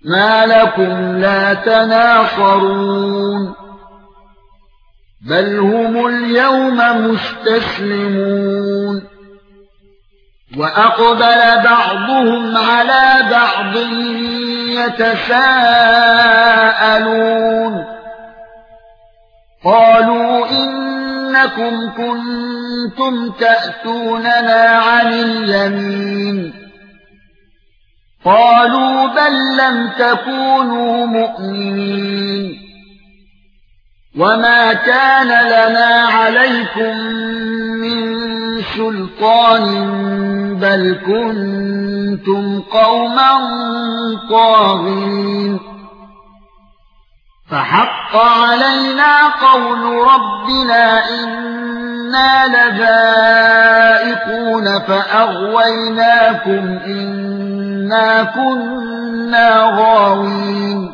ما لكم لا تناصرون بل هم اليوم مستسلمون وأقبل بعضهم على بعض يتساءلون قالوا إنكم كنتم تأتوننا عن اليمين قالوا بل لم تكونوا مؤمنين وما كان لنا عليكم من سلطان بل كنتم قوما طاغين فحق علينا قول ربنا إنا لذائقون فأغويناكم إنا كنا غاوين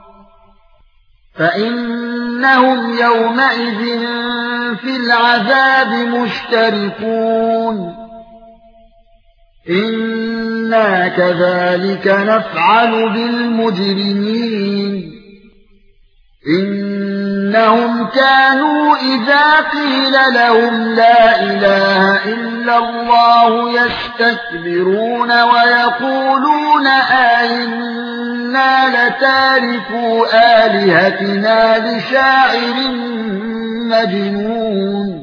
فإنهم يومئذ في العذاب مشتركون إنا كذلك نفعل بالمجرمين إنهم كانوا إذا قيل لهم لا إله إلا الله يستكبرون ويقولون أئنا لتاركو آلهتنا لشاعر مجنون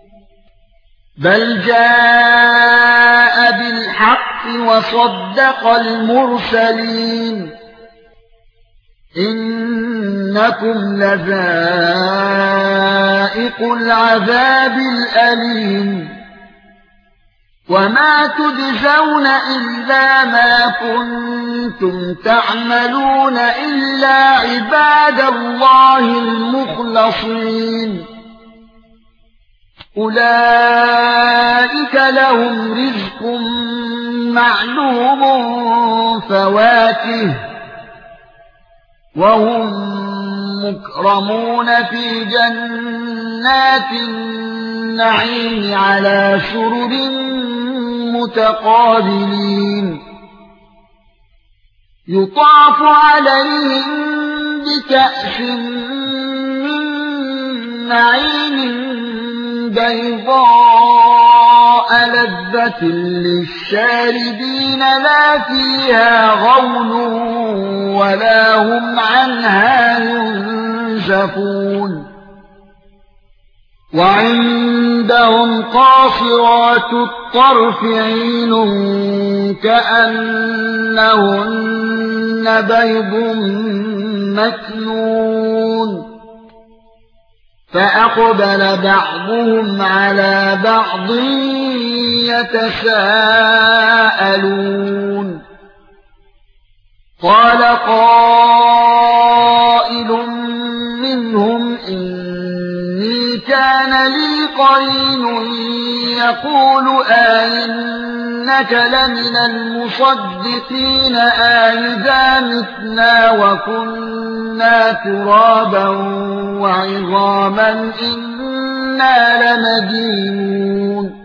بل جاء بالحق وصدق المرسلين إنكم لذائق العذاب الأليم وما تجزون إلا ما كنتم تعملون إلا عباد الله المخلصين أولئك لهم رزق معلوم فواكه وهم مكرمون في جنات النعيم على سرر متقابلين يطاف عليهم بكأس من معين بيضاء لذة للشاربين لا فيها غول ولا هم عنها ينزفون وعندهم قاصرات الطرف عين كأنهن بيض مكنون فأقبل بعضهم على بعض يتساءلون قال قائل منهم إني كان لي قرين يقول أئنك لمن المصدقين أئذا متنا وكنا ترابا وعظاما إنا لمدينون